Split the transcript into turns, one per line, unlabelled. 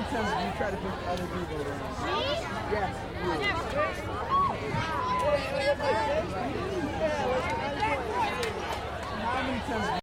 times do you try to pick other people?
Me?
Yeah.